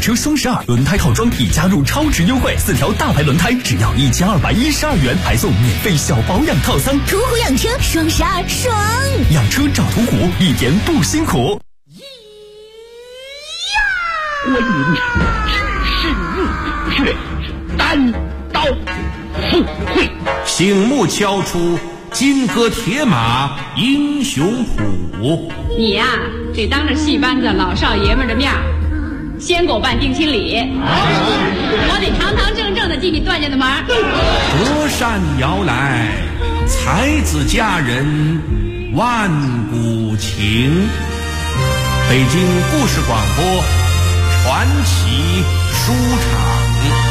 车双12轮胎套装已加入超值优惠，4条大牌轮胎只要1212元，还送免费小保养套餐。 途虎养车双12爽， 养车找途虎，一点不辛苦。 关云长只是一血，单刀赴会， 醒目敲出金戈铁马英雄谱。 你呀，得当着戏班子老少爷们的面先给我办定亲礼，我得堂堂正正的进你段家的门。 隔山遥来，才子佳人万古情。北京故事广播传奇书场。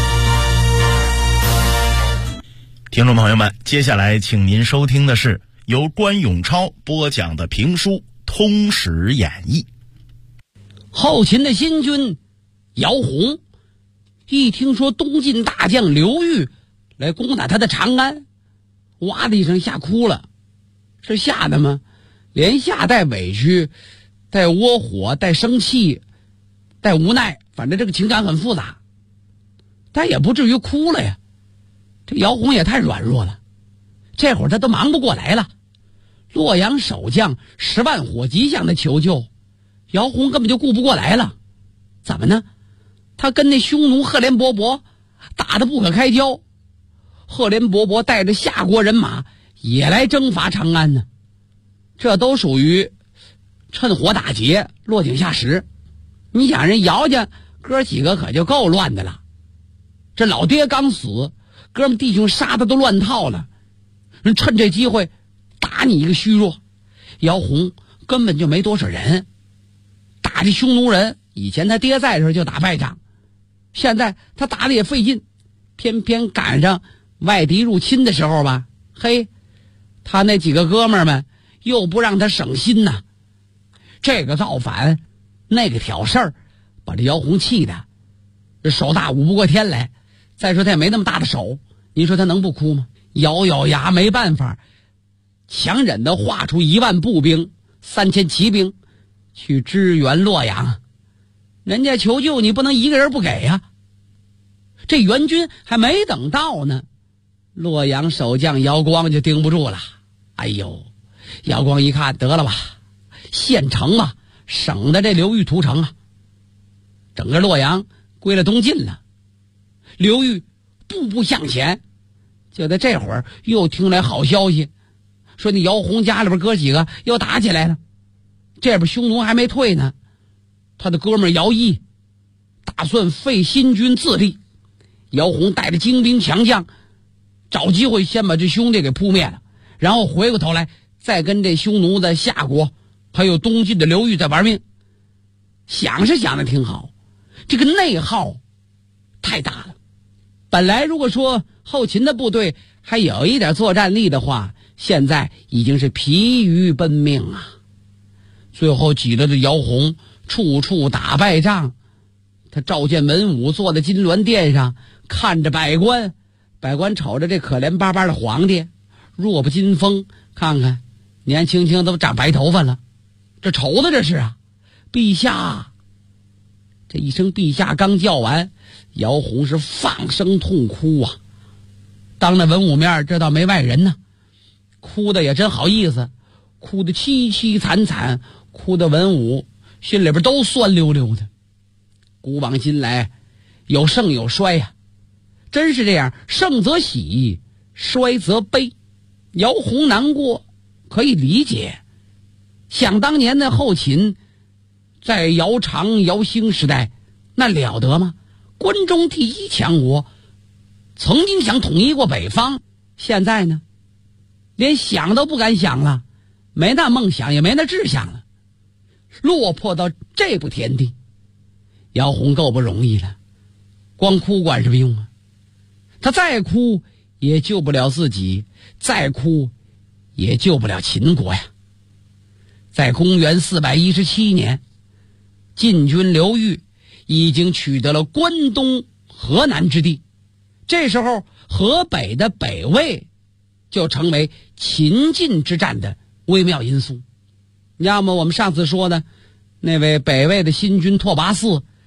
听众朋友们，接下来请您收听的是由关永超播讲的评书《通史演义》。 后秦的新君姚宏一听说东晋大将刘裕来攻打他的长安，哇的一声吓哭了。是吓的吗？连吓带委屈，带窝火，带生气，带无奈，反正这个情感很复杂，但也不至于哭了呀。这姚宏也太软弱了，这会儿他都忙不过来了。洛阳守将10万火急向他求救，姚宏根本就顾不过来了。怎么呢？他跟那匈奴赫连勃勃打得不可开交，赫连勃勃带着夏国人马也来征伐长安呢。这都属于趁火打劫，落井下石。你想人姚家哥几个可就够乱的了，这老爹刚死，哥们弟兄杀的都乱套了，人趁这机会打你一个虚弱。姚宏根本就没多少人，打这匈奴人，以前他爹在的时候就打败仗，现在他打的也费劲，偏偏赶上外敌入侵的时候吧，嘿，他那几个哥们儿们又不让他省心呐，这个造反，那个挑事儿，把这姚宏气的这手大舞不过天来。再说他也没那么大的手，你说他能不哭吗？咬咬牙没办法，强忍的划出1万步兵3000骑兵去支援洛阳。人家求救你不能一个人不给呀。这援军还没等到呢，洛阳守将姚光就盯不住了。哎呦，姚光一看，得了吧，县城嘛，省得这刘裕屠城啊，整个洛阳归了东晋了。刘裕步步向前，就在这会儿又听来好消息，说那姚宏家里边哥几个又打起来了，这边匈奴还没退呢。他的哥们姚毅打算废新军自立，姚宏带着精兵强将找机会先把这兄弟给扑灭了，然后回过头来再跟这匈奴的夏国还有东晋的刘裕在玩命。想是想的挺好，这个内耗太大了。本来如果说后秦的部队还有一点作战力的话，现在已经是疲于奔命啊。最后挤得这姚宏处处打败仗，他召见文武，坐在金銮殿上，看着百官，百官瞅着这可怜巴巴的皇帝，弱不禁风，看看年轻轻都长白头发了，这愁的这是啊。陛下，这一声陛下刚叫完，姚宏是放声痛哭啊。当着文武面，这倒没外人呢，哭的也真好意思，哭的凄凄惨惨，哭的文武心里边都酸溜溜的。古往今来，有盛有衰呀，真是这样，盛则喜，衰则悲。姚宏难过可以理解，想当年的后秦在姚长姚兴时代那了得吗？关中第一强国，曾经想统一过北方，现在呢连想都不敢想了，没那梦想也没那志向了，落魄到这步田地。姚宏够不容易了，光哭管什么用啊？他再哭也救不了自己，再哭也救不了秦国呀。在公元417年，晋军刘裕已经取得了关东河南之地，这时候河北的北魏就成为秦晋之战的微妙因素。要么我们上次说的那位北魏的新君拓跋嗣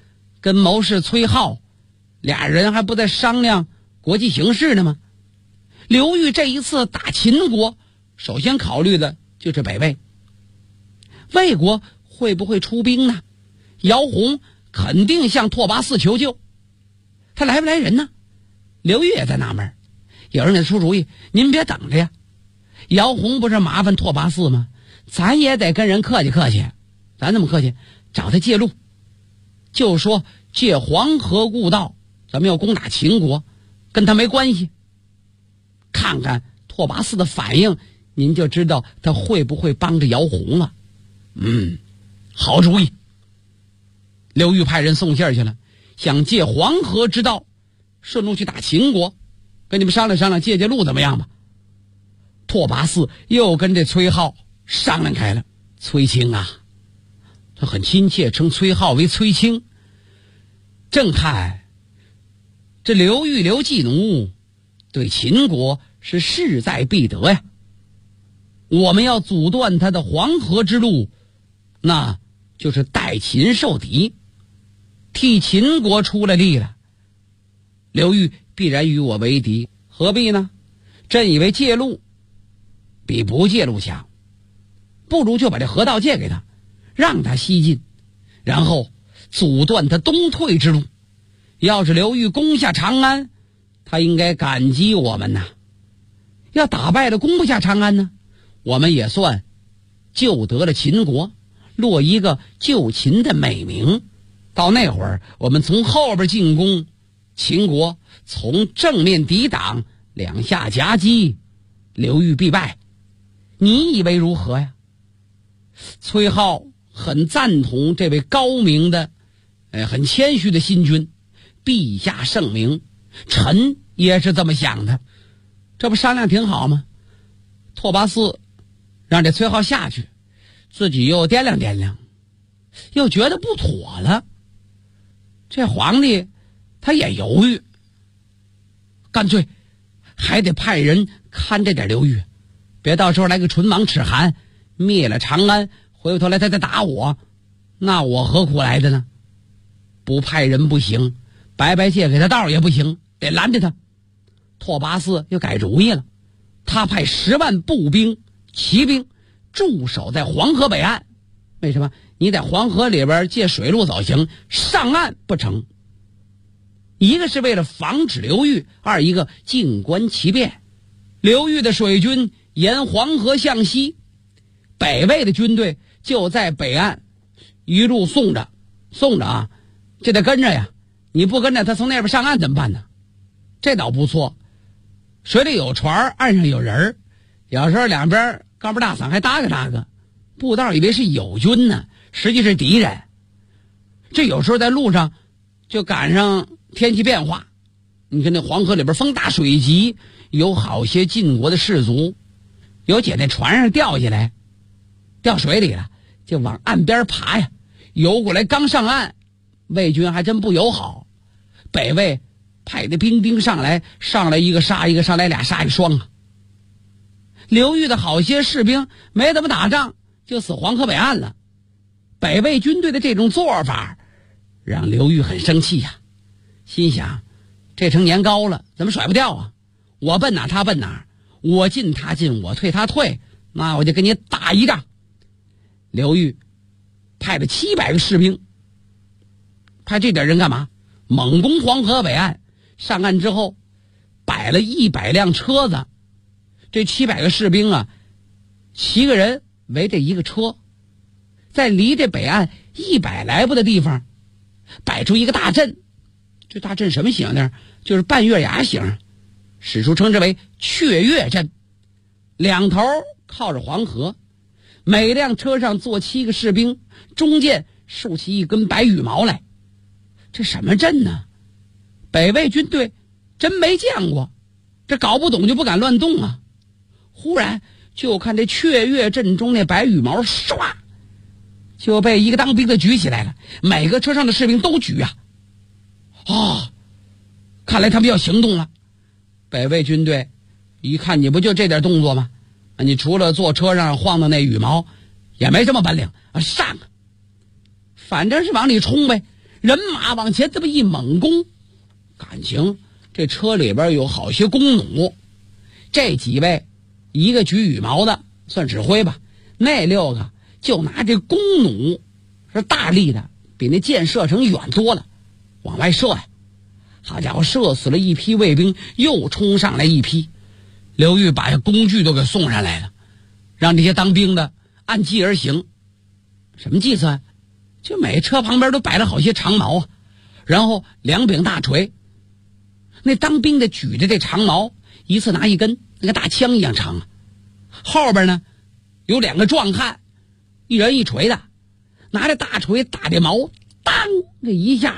跟谋士崔颢俩人还不在商量国际形势呢吗？刘裕这一次打秦国，首先考虑的就是北魏。魏国会不会出兵呢？姚洪肯定向拓跋嗣求救，他来不来人呢？刘裕也在纳闷。有人给他出主意，您别等着呀，姚洪不是麻烦拓跋嗣吗？咱也得跟人客气客气。咱怎么客气？找他借路，就说借黄河故道，咱们要攻打秦国，跟他没关系。看看拓跋嗣的反应，您就知道他会不会帮着姚洪了。好主意。刘裕派人送信去了，想借黄河之道顺路去打秦国，跟你们商量商量，借路怎么样吧？拓跋嗣又跟这崔颢商量开了。崔卿啊，他很亲切，称崔颢为崔卿。正看这刘裕刘季奴对秦国是势在必得呀，我们要阻断他的黄河之路，那就是代秦受敌，替秦国出了力了。刘裕必然与我为敌，何必呢？朕以为借路比不借路强，不如就把这河道借给他，让他西进，然后阻断他东退之路。要是刘裕攻下长安，他应该感激我们呐。要打败了攻不下长安呢，我们也算救得了秦国，落一个救秦的美名。到那会儿，我们从后边进攻，秦国从正面抵挡，两下夹击，刘裕必败。你以为如何呀？崔颢很赞同这位高明的很谦虚的新君，陛下圣明，臣也是这么想的。这不商量挺好吗？拓跋嗣让这崔颢下去，自己又掂量掂量，又觉得不妥了。这皇帝他也犹豫，干脆还得派人看着点刘裕，别到时候来个唇亡齿寒，灭了长安，回过头来他再打我，那我何苦来的呢？不派人不行，白白借给他道也不行，得拦着他。拓跋嗣又改主意了，他派10万步兵骑兵驻守在黄河北岸。为什么？你在黄河里边借水路走行，上岸不成。一个是为了防止刘裕，二一个静观其变。刘裕的水军沿黄河向西，北魏的军队就在北岸一路送着啊，这得跟着呀。你不跟着他从那边上岸怎么办呢？这倒不错，水里有船，岸上有人，有时候两边高不大嗓还搭个，步道以为是友军呢，实际是敌人。这有时候在路上就赶上天气变化，你看那黄河里边风大水急，有好些晋国的士卒有姐那船上掉下来，掉水里了，就往岸边爬呀，游过来刚上岸，魏军还真不友好。北魏派的兵上来一个杀一个，上来俩杀一双啊。刘裕的好些士兵没怎么打仗就死黄河北岸了。北魏军队的这种做法让刘裕很生气呀，心想这成年糕了，怎么甩不掉啊？我奔哪他奔哪，我进他进，我退他退，那我就跟你打一仗。刘裕派了700个士兵，派这点人干嘛？猛攻黄河北岸。上岸之后摆了100辆车子，这700个士兵啊，7个人围着一个车，在离这北岸100来步的地方摆出一个大阵。这大阵什么形呢？就是半月牙形，史书称之为雀跃阵。两头靠着黄河，每辆车上坐7个士兵，中间竖起一根白羽毛来。这什么阵呢？北魏军队真没见过，这搞不懂就不敢乱动啊。忽然就看这雀跃阵中那白羽毛唰就被一个当兵的举起来了，每个车上的士兵都举啊。看来他们要行动了。北魏军队一看你不就这点动作吗？你除了坐车上晃荡那羽毛也没什么本领啊，上啊，反正是往里冲呗， 人马往前这么一猛攻，感情这车里边有好些弓弩，这几位一个举羽毛的算指挥吧，那6个就拿这弓弩是大力的，比那箭射程远多了，往外射呀。好家伙，射死了一批卫兵，又冲上来一批。刘裕把工具都给送上来了，让这些当兵的按计而行。什么计策？就每车旁边都摆了好些长矛啊，然后2柄大锤。那当兵的举着这长矛，一次拿一根，那个大枪一样长啊。后边呢有2个壮汉，一人一锤的，拿着大锤打这矛，当这一下，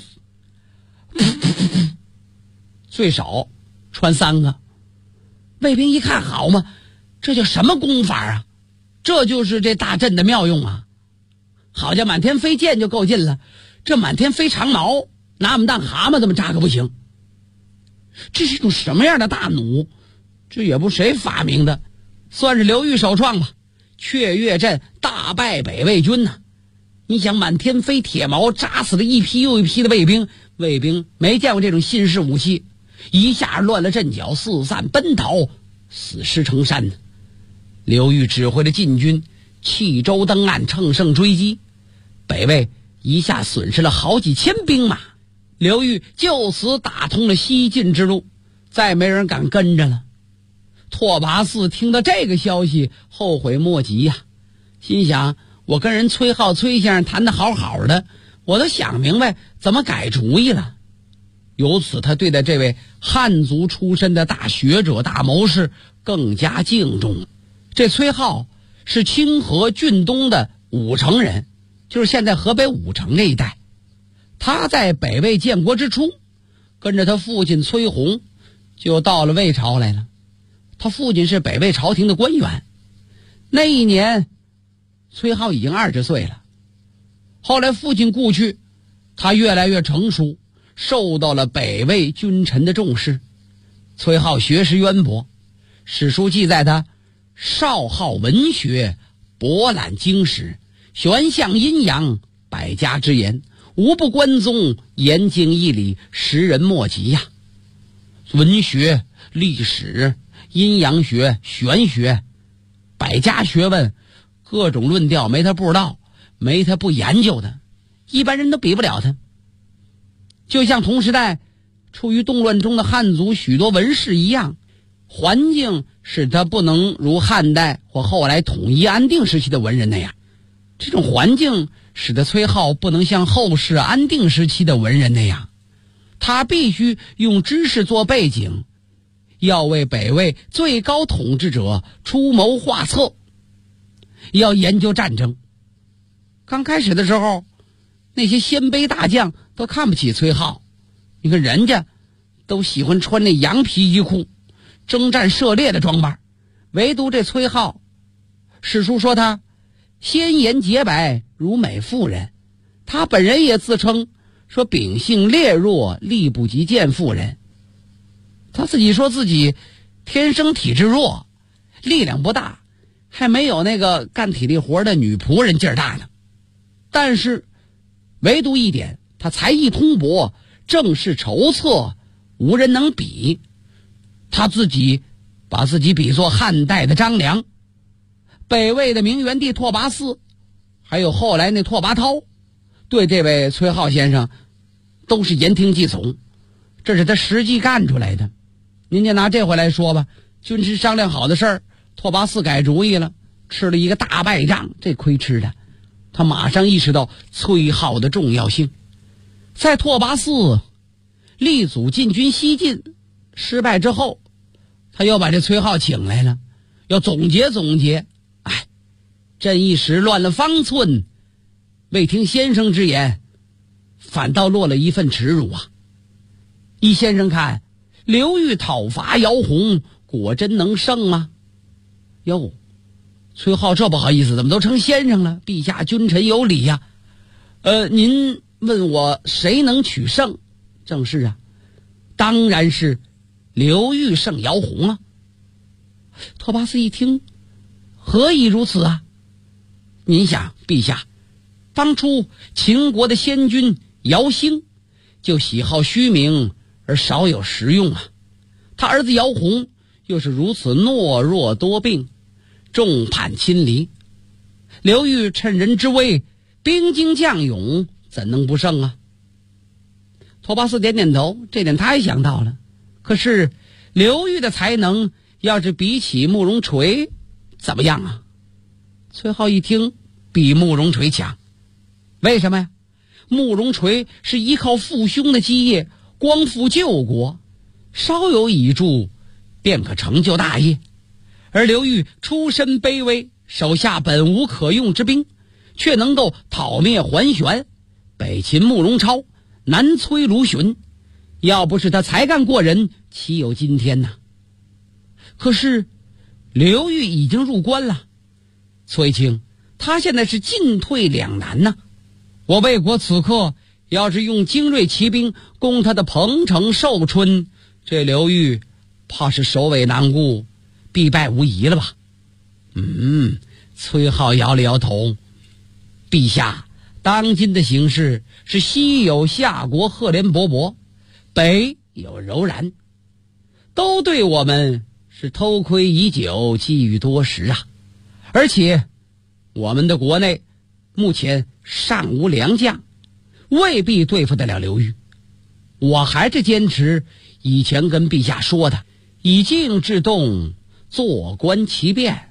最少穿3个。卫兵一看，好嘛，这叫什么功法啊？这就是这大阵的妙用啊！好家伙，满天飞箭就够劲了，这满天飞长矛，拿我们当蛤蟆这么扎可不行。这是一种什么样的大弩？这也不谁发明的，算是刘裕首创吧。雀跃阵大败北魏军呐！你想，满天飞铁矛，扎死了一批又一批的卫兵，卫兵没见过这种新式武器，一下乱了阵脚，四散奔逃，死尸成山。刘裕指挥的晋军弃舟登岸，乘胜追击，北魏一下损失了好几千兵马。刘裕就此打通了西晋之路，再没人敢跟着了。拓跋嗣听到这个消息，后悔莫及呀，心想，我跟人崔浩崔先生谈得好好的，我都想明白怎么改主意了。由此他对待这位汉族出身的大学者大谋士更加敬重。这崔浩是清河郡东的武城人，就是现在河北武城这一带。他在北魏建国之初，跟着他父亲崔洪就到了魏朝来了。他父亲是北魏朝廷的官员，那一年崔浩已经20岁了。后来父亲故去，他越来越成熟，受到了北魏君臣的重视。崔浩学识渊博，史书记载他少好文学，博览经史，玄象阴阳，百家之言，无不关宗，言经义理，识人莫及呀。文学、历史、阴阳学、玄学，百家学问，各种论调没他不知道，没他不研究的，一般人都比不了他。就像同时代处于动乱中的汉族许多文士一样，环境使他不能如汉代或后来统一安定时期的文人那样，这种环境使得崔浩不能像后世安定时期的文人那样，他必须用知识做背景，要为北魏最高统治者出谋划策，要研究战争。刚开始的时候，那些鲜卑大将都看不起崔浩，你看人家都喜欢穿那羊皮衣裤，征战涉猎的装扮，唯独这崔浩，史书说他鲜颜洁白如美妇人，他本人也自称说秉性烈弱，力不及见妇人。他自己说自己天生体质弱，力量不大，还没有那个干体力活的女仆人劲儿大呢。但是唯独一点，他才艺通博，政事筹策，无人能比。他自己把自己比作汉代的张良，北魏的明元帝拓跋嗣，还有后来那拓跋焘，对这位崔浩先生都是言听计从，这是他实际干出来的。您就拿这回来说吧，军师商量好的事儿，拓跋嗣改主意了，吃了一个大败仗，这亏吃的。他马上意识到崔浩的重要性。在拓跋嗣力阻进军西晋失败之后，他又把这崔浩请来了，要总结总结。朕一时乱了方寸，未听先生之言，反倒落了一份耻辱啊！依先生看，刘裕讨伐姚洪，果真能胜吗？哟，崔浩这不好意思，怎么都成先生了？陛下君臣有礼呀。您问我谁能取胜？正是啊，当然是刘裕胜姚洪啊。拓跋嗣一听，何以如此啊？您想，陛下，当初秦国的先君姚兴就喜好虚名而少有实用啊。他儿子姚洪又是如此懦弱多病，众叛亲离。刘裕趁人之危，兵精将勇，怎能不胜啊？拓跋嗣点点头，这点他也想到了。可是刘裕的才能要是比起慕容垂怎么样啊？崔浩一听，比慕容垂强。为什么呀？慕容垂是依靠父兄的基业光复救国，稍有倚助便可成就大业，而刘裕出身卑微，手下本无可用之兵，却能够讨灭桓玄，北擒慕容超，南摧卢循，要不是他才干过人，岂有今天呢？可是刘裕已经入关了，崔青他现在是进退两难呢。我魏国此刻要是用精锐骑兵攻他的彭城寿春，这刘裕怕是首尾难顾，必败无疑了吧？崔浩摇了摇头。陛下，当今的形势是西有夏国赫连勃勃，北有柔然，都对我们是偷窥已久，觊觎多时啊。而且我们的国内目前尚无良将，未必对付得了刘裕。我还是坚持以前跟陛下说的，以静制动，坐观其变。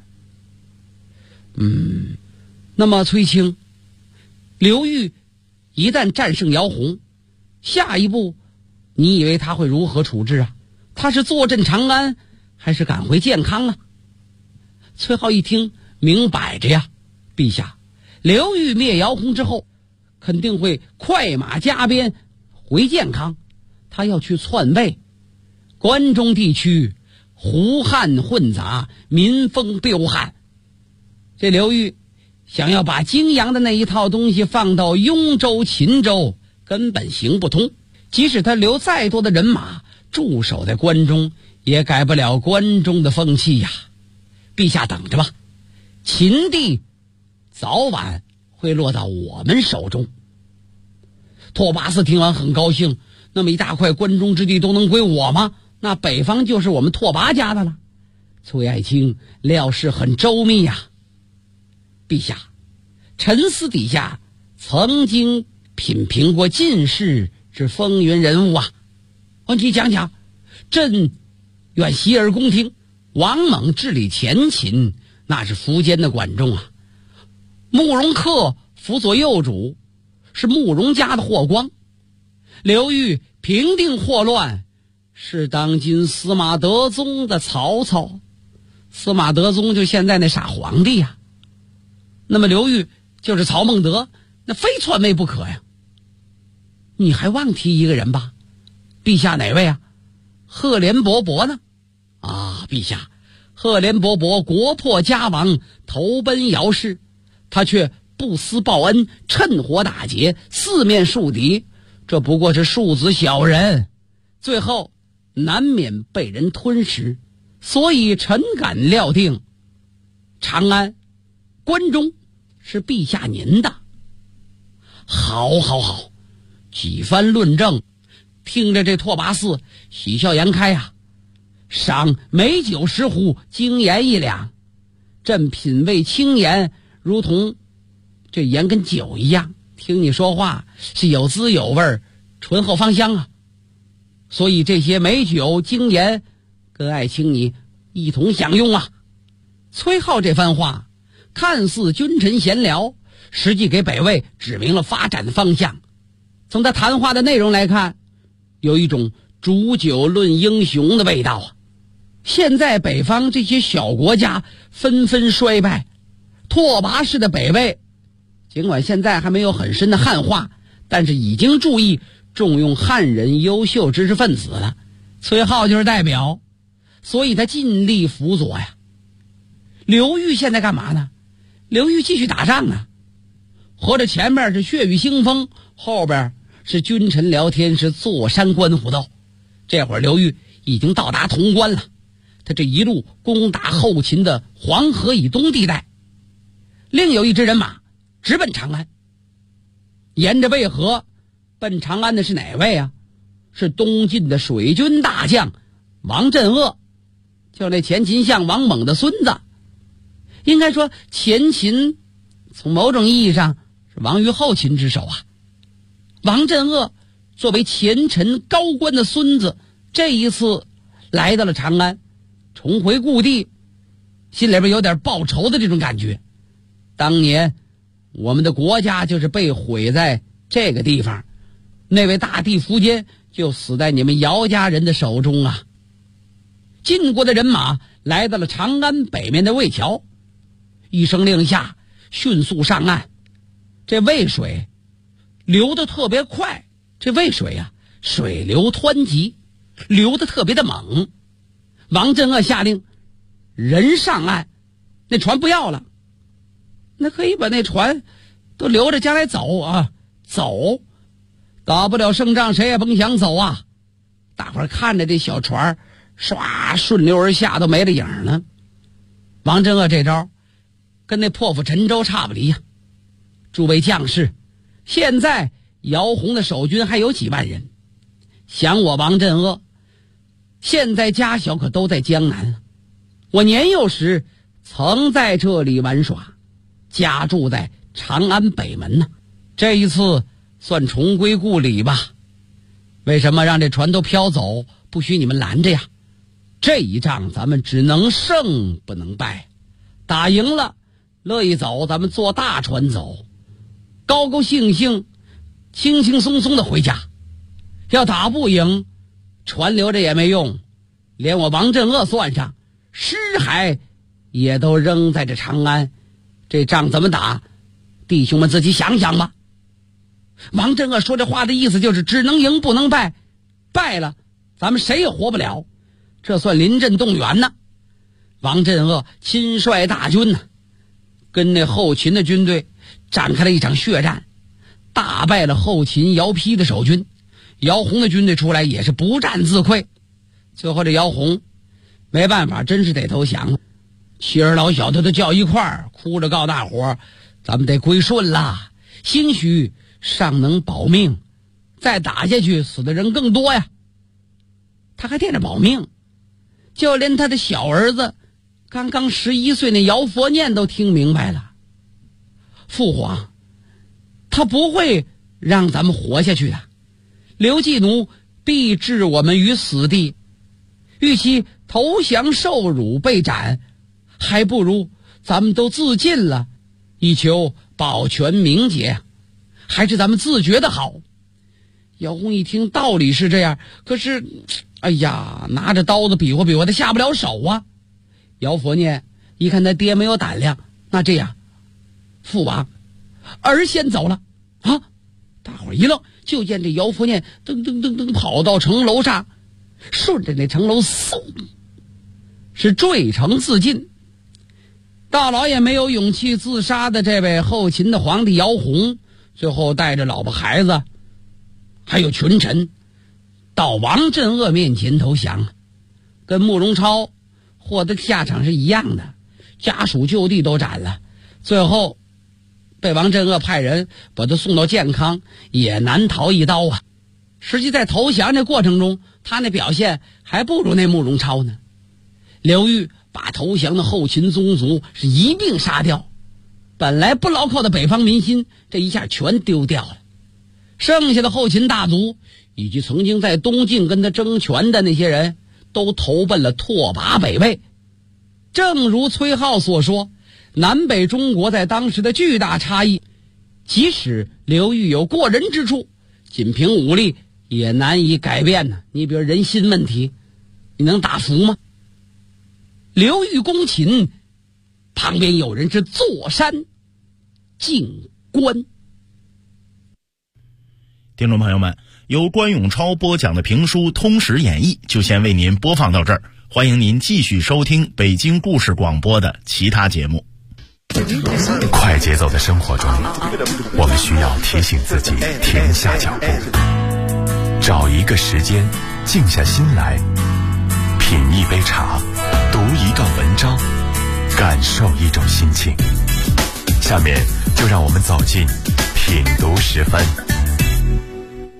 那么崔青，刘裕一旦战胜姚洪，下一步你以为他会如何处置啊？他是坐镇长安，还是赶回建康啊？崔浩一听，明摆着呀，陛下，刘裕灭姚洪之后，肯定会快马加鞭回建康，他要去篡位。关中地区胡汉混杂，民风彪悍，这刘裕想要把泾阳的那一套东西放到雍州、秦州，根本行不通。即使他留再多的人马驻守在关中，也改不了关中的风气呀。陛下等着吧，秦地早晚会落到我们手中。拓跋嗣听完很高兴，那么一大块关中之地都能归我吗？那北方就是我们拓跋家的了。崔爱卿料事很周密呀。陛下，臣私底下曾经品评过进士之风云人物啊。你讲讲。朕愿洗耳恭听。王猛治理前秦，那是苻坚的管仲啊。慕容恪辅佐右主，是慕容家的霍光。刘裕平定祸乱，是当今司马德宗的曹操。司马德宗就现在那傻皇帝呀。那么刘裕就是曹孟德，那非篡位不可呀。你还忘提一个人吧？陛下哪位啊？赫连勃勃呢？陛下，赫连勃勃国破家亡，投奔姚氏，他却不思报恩，趁火打劫，四面树敌，这不过是庶子小人，最后难免被人吞食。所以臣敢料定，长安、关中是陛下您的。好，几番论证，听着这拓跋嗣喜笑颜开啊。赏美酒10壶，精盐1两。朕品味清盐，如同这盐跟酒一样，听你说话是有滋有味，醇厚芳香啊。所以这些美酒精盐跟爱卿你一同享用啊。崔浩这番话看似君臣闲聊，实际给北魏指明了发展的方向。从他谈话的内容来看，有一种煮酒论英雄的味道啊。现在北方这些小国家纷纷衰败，拓跋氏的北魏尽管现在还没有很深的汉化，但是已经注意重用汉人优秀知识分子了。崔浩就是代表，所以他尽力辅佐呀。刘裕现在干嘛呢？刘裕继续打仗啊，合着前面是血雨腥风，后边是君臣聊天，是坐山观虎斗。这会儿刘裕已经到达潼关了，他这一路攻打后秦的黄河以东地带，另有一支人马直奔长安，沿着渭河奔长安的是哪位啊？是东晋的水军大将王镇恶，就那前秦相王猛的孙子。应该说前秦从某种意义上是亡于后秦之手啊。王镇恶作为前陈高官的孙子，这一次来到了长安，重回故地，心里边有点报仇的这种感觉。当年我们的国家就是被毁在这个地方，那位大帝苻坚就死在你们姚家人的手中啊。晋国的人马来到了长安北面的渭桥，一声令下，迅速上岸。这渭水流得特别快，这渭水啊，水流湍急，流得特别的猛。王镇恶下令人上岸，那船不要了，那可以把那船都留着将来走啊，走打不了胜仗，谁也甭想走啊。大伙儿看着这小船唰顺流而下，都没了影了。王镇恶这招跟那破釜沉舟差不离呀。诸位将士，现在姚洪的守军还有几万人，想我王镇恶现在家小可都在江南，我年幼时曾在这里玩耍，家住在长安北门呢。这一次算重归故里吧。为什么让这船都飘走，不许你们拦着呀？这一仗咱们只能胜不能败，打赢了乐意走，咱们坐大船走，高高兴兴轻轻松松的回家。要打不赢，船留着也没用，连我王镇恶算上，尸骸也都扔在这长安，这仗怎么打？弟兄们自己想想吧。王镇恶说这话的意思就是只能赢不能败，败了咱们谁也活不了，这算临阵动员呢。王镇恶亲率大军呢，跟那后秦的军队展开了一场血战，大败了后秦姚丕的守军。姚洪的军队出来也是不战自溃，最后这姚洪没办法，真是得投降了。妻儿老小的都叫一块儿，哭着告大伙咱们得归顺啦，兴许尚能保命，再打下去死的人更多呀。他还惦着保命，就连他的小儿子刚刚11岁那姚佛念都听明白了，父皇他不会让咱们活下去的，刘季奴必置我们于死地，与其投降受辱被斩，还不如咱们都自尽了，以求保全名节，还是咱们自觉的好。姚洪一听道理是这样，可是哎呀，拿着刀子比划比划，他下不了手啊。姚佛念一看他爹没有胆量，那这样，父王儿先走了啊！大伙儿一愣，就见这姚佛念噔噔噔噔跑到城楼上，顺着那城楼嗖是坠城自尽。大老爷没有勇气自杀的这位后秦的皇帝姚洪，最后带着老婆孩子还有群臣到王镇恶面前投降，跟慕容超获得下场是一样的，家属就地都斩了，最后被王镇恶派人把他送到建康，也难逃一刀啊。实际在投降这过程中，他那表现还不如那慕容超呢。刘裕把投降的后秦宗族是一并杀掉，本来不牢靠的北方民心这一下全丢掉了。剩下的后秦大族以及曾经在东晋跟他争权的那些人都投奔了拓跋北魏。正如崔颢所说，南北中国在当时的巨大差异，即使刘裕有过人之处，仅凭武力也难以改变呢。你比如人心问题，你能打服吗？刘裕攻秦，旁边有人是坐山静观。 听众朋友们，由关永超播讲的评书《通史演义》就先为您播放到这儿，欢迎您继续收听北京故事广播的其他节目。 快节奏的生活中，我们需要提醒自己停下脚步，找一个时间静下心来，品一杯茶，读一段文章，感受一种心情。下面就让我们走进品读时分。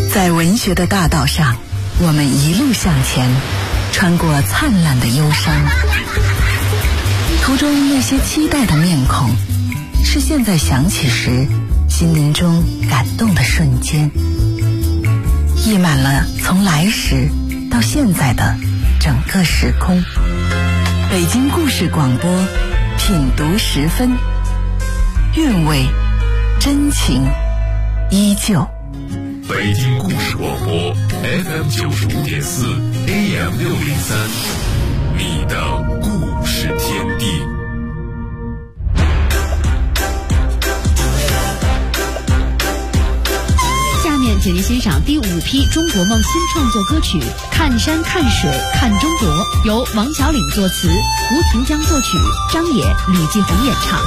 在文学的大道上，我们一路向前，穿过灿烂的忧伤。途中那些期待的面孔，是现在想起时心灵中感动的瞬间，溢满了从来时到现在的整个时空。北京故事广播，品读10分，韵味真情依旧。 北京故事广播 FM 95.4 AM 603，你的故事天地。 下面请您欣赏第5批中国梦新创作歌曲《看山看水看中国》，由王小岭作词，吴庭江作曲，张也、吕继红演唱。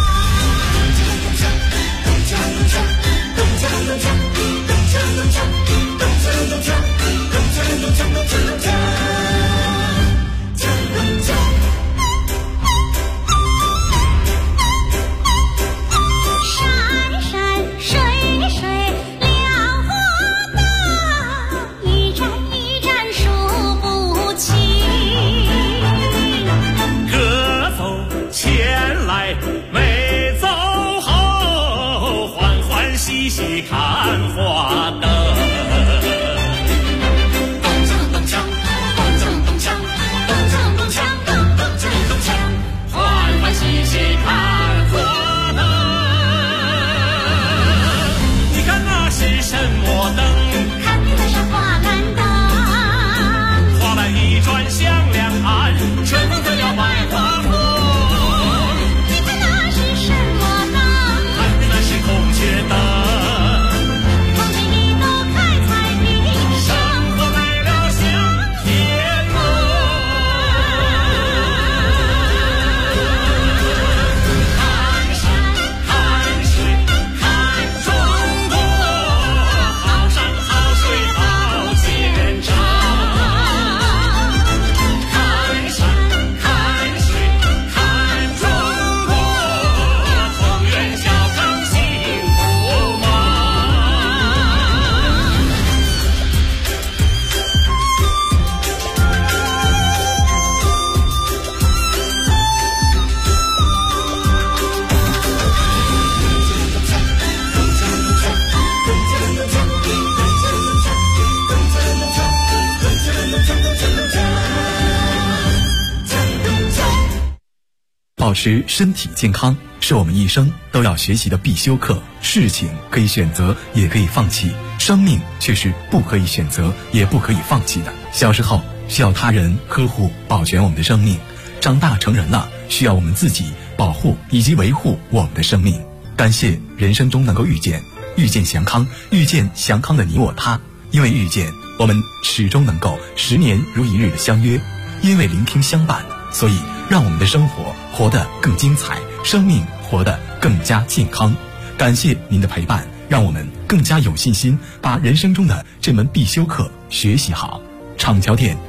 保持身体健康是我们一生都要学习的必修课。事情可以选择，也可以放弃，生命却是不可以选择，也不可以放弃的。小时候需要他人呵护保全我们的生命，长大成人了需要我们自己保护以及维护我们的生命。感谢人生中能够遇见祥康，遇见祥康的你我他。因为遇见，我们始终能够10年如一日的相约；因为聆听相伴，所以让我们的生活活得更精彩，生命活得更加健康。感谢您的陪伴，让我们更加有信心把人生中的这门必修课学习好。厂桥店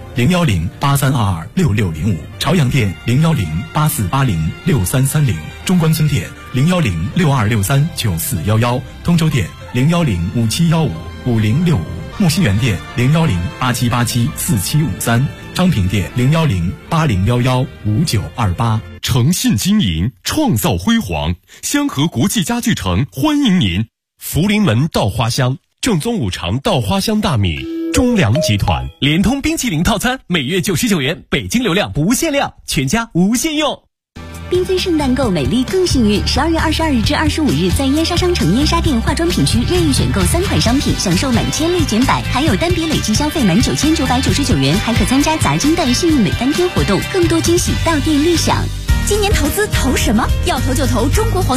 01083226605，朝阳店01084806330，中关村店01062639411，通州店01057155065，木樨园店01087874753，昌平店01080115928。 诚信经营，创造辉煌。香河国际家具城欢迎您。福临门稻花香，正宗五常稻花香大米。中粮集团联通冰淇淋套餐，每月99元，北京流量不限量，全家无限用。 缤纷圣诞购美丽更幸运，12月22日至25日，在燕莎商城燕莎店化妆品区任意选购3款商品，享受满千立减100，还有单笔累计消费满9999元，还可参加砸金蛋幸运每3天活动，更多惊喜到店立享。今年投资投什么？要投就投中国黄